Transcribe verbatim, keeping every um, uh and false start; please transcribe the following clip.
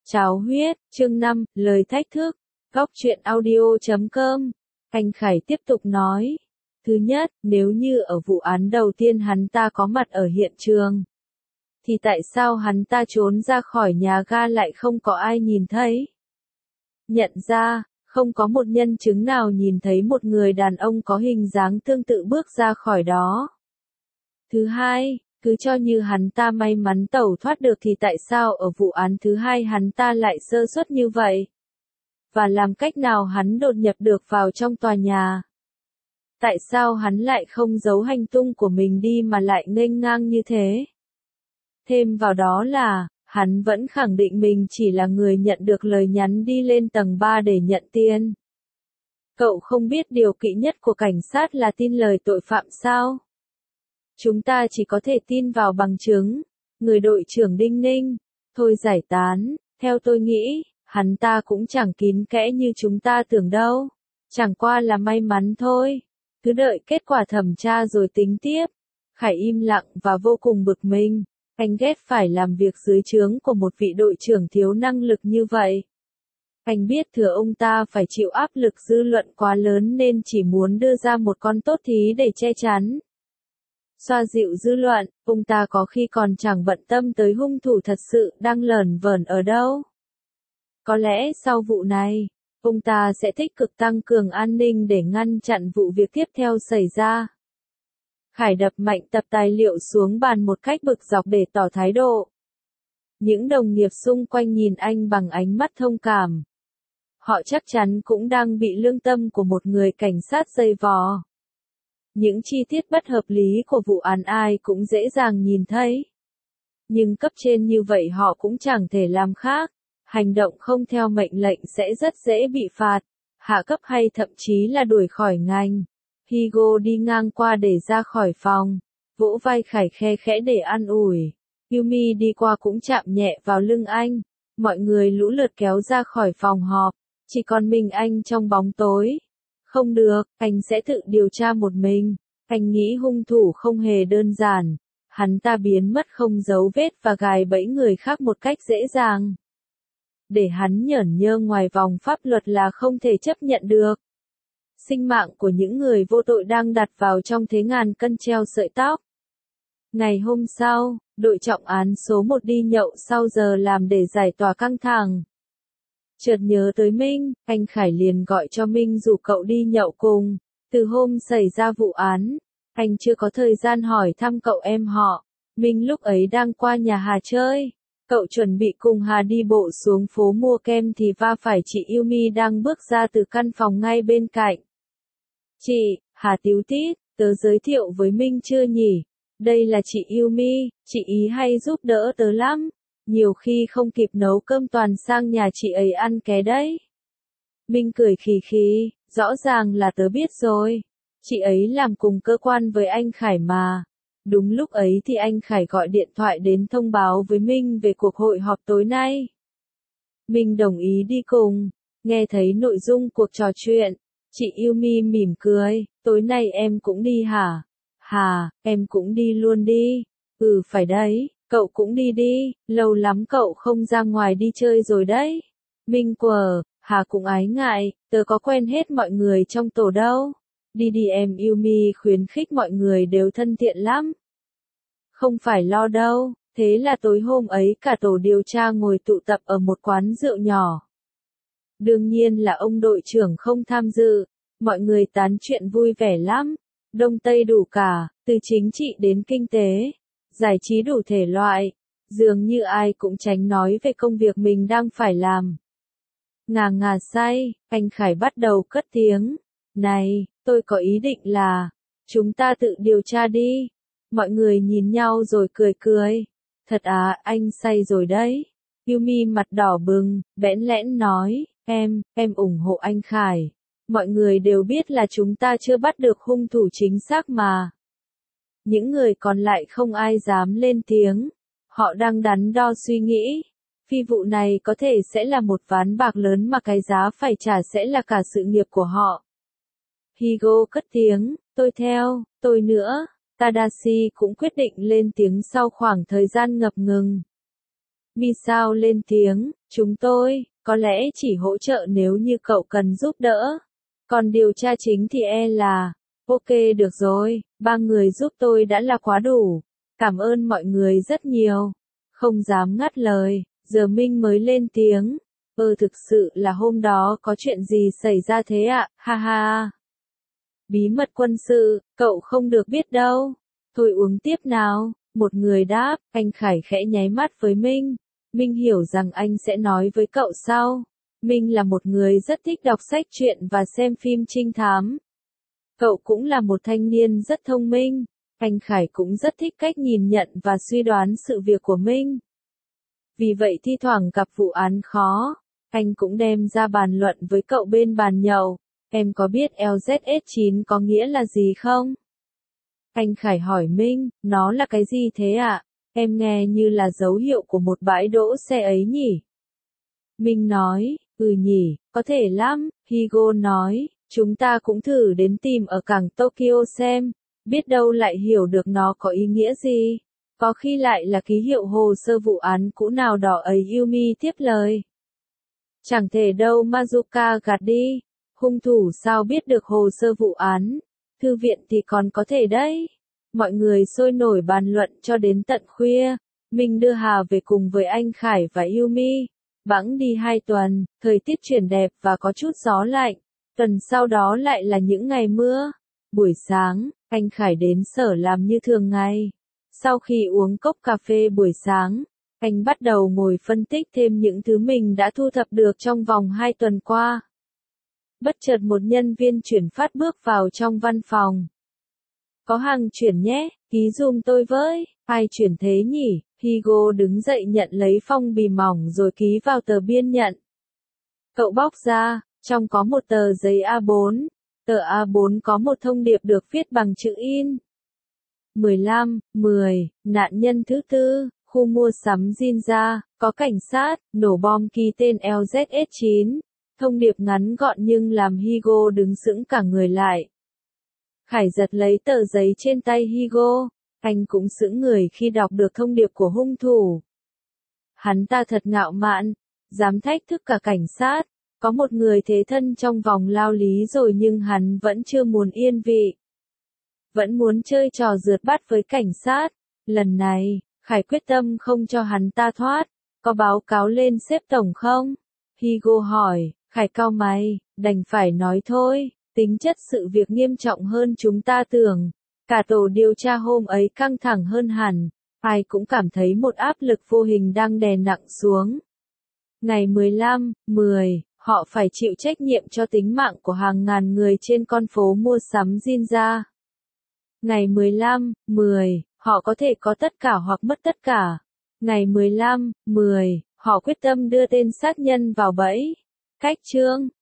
Cháo huyết, chương năm, lời thách thức, góc truyện audio chấm com. Anh Khải tiếp tục nói. Thứ nhất, nếu như ở vụ án đầu tiên hắn ta có mặt ở hiện trường, thì tại sao hắn ta trốn ra khỏi nhà ga lại không có ai nhìn thấy? Nhận ra, không có một nhân chứng nào nhìn thấy một người đàn ông có hình dáng tương tự bước ra khỏi đó. Thứ hai, cứ cho như hắn ta may mắn tẩu thoát được thì tại sao ở vụ án thứ hai hắn ta lại sơ suất như vậy? Và làm cách nào hắn đột nhập được vào trong tòa nhà? Tại sao hắn lại không giấu hành tung của mình đi mà lại nghênh ngang như thế? Thêm vào đó là, hắn vẫn khẳng định mình chỉ là người nhận được lời nhắn đi lên tầng ba để nhận tiền. Cậu không biết điều kỵ nhất của cảnh sát là tin lời tội phạm sao? Chúng ta chỉ có thể tin vào bằng chứng. Người đội trưởng Đinh Ninh, thôi giải tán, theo tôi nghĩ, hắn ta cũng chẳng kín kẽ như chúng ta tưởng đâu. Chẳng qua là may mắn thôi. Cứ đợi kết quả thẩm tra rồi tính tiếp. Khải im lặng và vô cùng bực mình. Anh ghét phải làm việc dưới trướng của một vị đội trưởng thiếu năng lực như vậy. Anh biết thừa ông ta phải chịu áp lực dư luận quá lớn nên chỉ muốn đưa ra một con tốt thí để che chắn. Xoa dịu dư luận, ông ta có khi còn chẳng bận tâm tới hung thủ thật sự đang lởn vởn ở đâu. Có lẽ sau vụ này, ông ta sẽ tích cực tăng cường an ninh để ngăn chặn vụ việc tiếp theo xảy ra. Khải đập mạnh tập tài liệu xuống bàn một cách bực dọc để tỏ thái độ. Những đồng nghiệp xung quanh nhìn anh bằng ánh mắt thông cảm. Họ chắc chắn cũng đang bị lương tâm của một người cảnh sát dày vò. Những chi tiết bất hợp lý của vụ án ai cũng dễ dàng nhìn thấy. Nhưng cấp trên như vậy họ cũng chẳng thể làm khác. Hành động không theo mệnh lệnh sẽ rất dễ bị phạt, hạ cấp hay thậm chí là đuổi khỏi ngành. Higo đi ngang qua để ra khỏi phòng, vỗ vai Khải khe khẽ để an ủi. Yumi đi qua cũng chạm nhẹ vào lưng anh. Mọi người lũ lượt kéo ra khỏi phòng họp, chỉ còn mình anh trong bóng tối. Không được, anh sẽ tự điều tra một mình. Anh nghĩ hung thủ không hề đơn giản. Hắn ta biến mất không dấu vết và gài bẫy người khác một cách dễ dàng. Để hắn nhởn nhơ ngoài vòng pháp luật là không thể chấp nhận được. Sinh mạng của những người vô tội đang đặt vào trong thế ngàn cân treo sợi tóc. Ngày hôm sau, đội trọng án số một đi nhậu sau giờ làm để giải tỏa căng thẳng. Chợt nhớ tới Minh, anh Khải liền gọi cho Minh rủ cậu đi nhậu cùng. Từ hôm xảy ra vụ án, anh chưa có thời gian hỏi thăm cậu em họ. Minh lúc ấy đang qua nhà Hà chơi. Cậu chuẩn bị cùng Hà đi bộ xuống phố mua kem thì va phải chị Yumi đang bước ra từ căn phòng ngay bên cạnh. Chị, Hà tíu tít, tớ giới thiệu với Minh chưa nhỉ? Đây là chị Yumi, chị ý hay giúp đỡ tớ lắm. Nhiều khi không kịp nấu cơm toàn sang nhà chị ấy ăn ké đấy. Minh cười khì khì, rõ ràng là tớ biết rồi. Chị ấy làm cùng cơ quan với anh Khải mà. Đúng lúc ấy thì anh Khải gọi điện thoại đến thông báo với Minh về cuộc hội họp tối nay. Minh đồng ý đi cùng. Nghe thấy nội dung cuộc trò chuyện, chị Yumi mỉm cười, tối nay em cũng đi hả? Hà, em cũng đi luôn đi. Ừ phải đấy, cậu cũng đi đi, lâu lắm cậu không ra ngoài đi chơi rồi đấy. Minh quờ, Hà cũng ái ngại, tớ có quen hết mọi người trong tổ đâu. Đi đi em. Yumi khuyến khích mọi người đều thân thiện lắm. Không phải lo đâu, thế là tối hôm ấy cả tổ điều tra ngồi tụ tập ở một quán rượu nhỏ. Đương nhiên là ông đội trưởng không tham dự, mọi người tán chuyện vui vẻ lắm, đông tây đủ cả, từ chính trị đến kinh tế, giải trí đủ thể loại, dường như ai cũng tránh nói về công việc mình đang phải làm. Ngà ngà say, anh Khải bắt đầu cất tiếng, này, tôi có ý định là, chúng ta tự điều tra đi. Mọi người nhìn nhau rồi cười cười. Thật à, anh say rồi đấy. Yumi mặt đỏ bừng, bẽn lẽn nói, em, em ủng hộ anh Khải. Mọi người đều biết là chúng ta chưa bắt được hung thủ chính xác mà. Những người còn lại không ai dám lên tiếng. Họ đang đắn đo suy nghĩ. Phi vụ này có thể sẽ là một ván bạc lớn mà cái giá phải trả sẽ là cả sự nghiệp của họ. Higo cất tiếng, tôi theo, tôi nữa. Tadashi cũng quyết định lên tiếng sau khoảng thời gian ngập ngừng. Mi Sao lên tiếng, chúng tôi, có lẽ chỉ hỗ trợ nếu như cậu cần giúp đỡ. Còn điều tra chính thì e là, ok được rồi, ba người giúp tôi đã là quá đủ. Cảm ơn mọi người rất nhiều. Không dám ngắt lời, giờ Minh mới lên tiếng. Ơ thực sự là hôm đó có chuyện gì xảy ra thế ạ, ha ha. Bí mật quân sự, cậu không được biết đâu. Thôi uống tiếp nào, một người đáp, anh Khải khẽ nháy mắt với Minh. Minh hiểu rằng anh sẽ nói với cậu sau. Minh là một người rất thích đọc sách truyện và xem phim trinh thám. Cậu cũng là một thanh niên rất thông minh. Anh Khải cũng rất thích cách nhìn nhận và suy đoán sự việc của Minh. Vì vậy thi thoảng gặp vụ án khó, anh cũng đem ra bàn luận với cậu bên bàn nhậu. Em có biết L Z S chín có nghĩa là gì không? Anh Khải hỏi Minh, nó là cái gì thế ạ? Em nghe như là dấu hiệu của một bãi đỗ xe ấy nhỉ? Minh nói, ừ nhỉ, có thể lắm. Higo nói, chúng ta cũng thử đến tìm ở cảng Tokyo xem, biết đâu lại hiểu được nó có ý nghĩa gì. Có khi lại là ký hiệu hồ sơ vụ án cũ nào đó ấy. Yumi tiếp lời. Chẳng thể đâu, Mazuka gạt đi. Hung thủ sao biết được hồ sơ vụ án? Thư viện thì còn có thể đấy. Mọi người sôi nổi bàn luận cho đến tận khuya. Mình đưa Hà về cùng với anh Khải và Yumi. Bẵng đi hai tuần, thời tiết chuyển đẹp và có chút gió lạnh. Tuần sau đó lại là những ngày mưa. Buổi sáng, anh Khải đến sở làm như thường ngày. Sau khi uống cốc cà phê buổi sáng, anh bắt đầu ngồi phân tích thêm những thứ mình đã thu thập được trong vòng hai tuần qua. Bất chợt một nhân viên chuyển phát bước vào trong văn phòng. Có hàng chuyển nhé, ký giùm tôi với. Ai chuyển thế nhỉ? Higo đứng dậy nhận lấy phong bì mỏng rồi ký vào tờ biên nhận. Cậu bóc ra, trong có một tờ giấy A bốn. Tờ A bốn có một thông điệp được viết bằng chữ in. mười lăm, mười, nạn nhân thứ tư, khu mua sắm Jinja, có cảnh sát, nổ bom ký tên L Z S chín. Thông điệp ngắn gọn nhưng làm Higo đứng sững cả người lại. Khải giật lấy tờ giấy trên tay Higo. Anh cũng sững người khi đọc được thông điệp của hung thủ. Hắn ta thật ngạo mạn, dám thách thức cả cảnh sát. Có một người thế thân trong vòng lao lý rồi nhưng hắn vẫn chưa muốn yên vị. Vẫn muốn chơi trò rượt bắt với cảnh sát. Lần này, Khải quyết tâm không cho hắn ta thoát. Có báo cáo lên sếp tổng không? Higo hỏi. Khải cau mày, đành phải nói thôi. Tính chất sự việc nghiêm trọng hơn chúng ta tưởng. Cả tổ điều tra hôm ấy căng thẳng hơn hẳn. Ai cũng cảm thấy một áp lực vô hình đang đè nặng xuống. Ngày mười lăm, mười, họ phải chịu trách nhiệm cho tính mạng của hàng ngàn người trên con phố mua sắm Jinja. Ngày mười lăm, mười, họ có thể có tất cả hoặc mất tất cả. Ngày mười lăm, mười, họ quyết tâm đưa tên sát nhân vào bẫy. Cách chương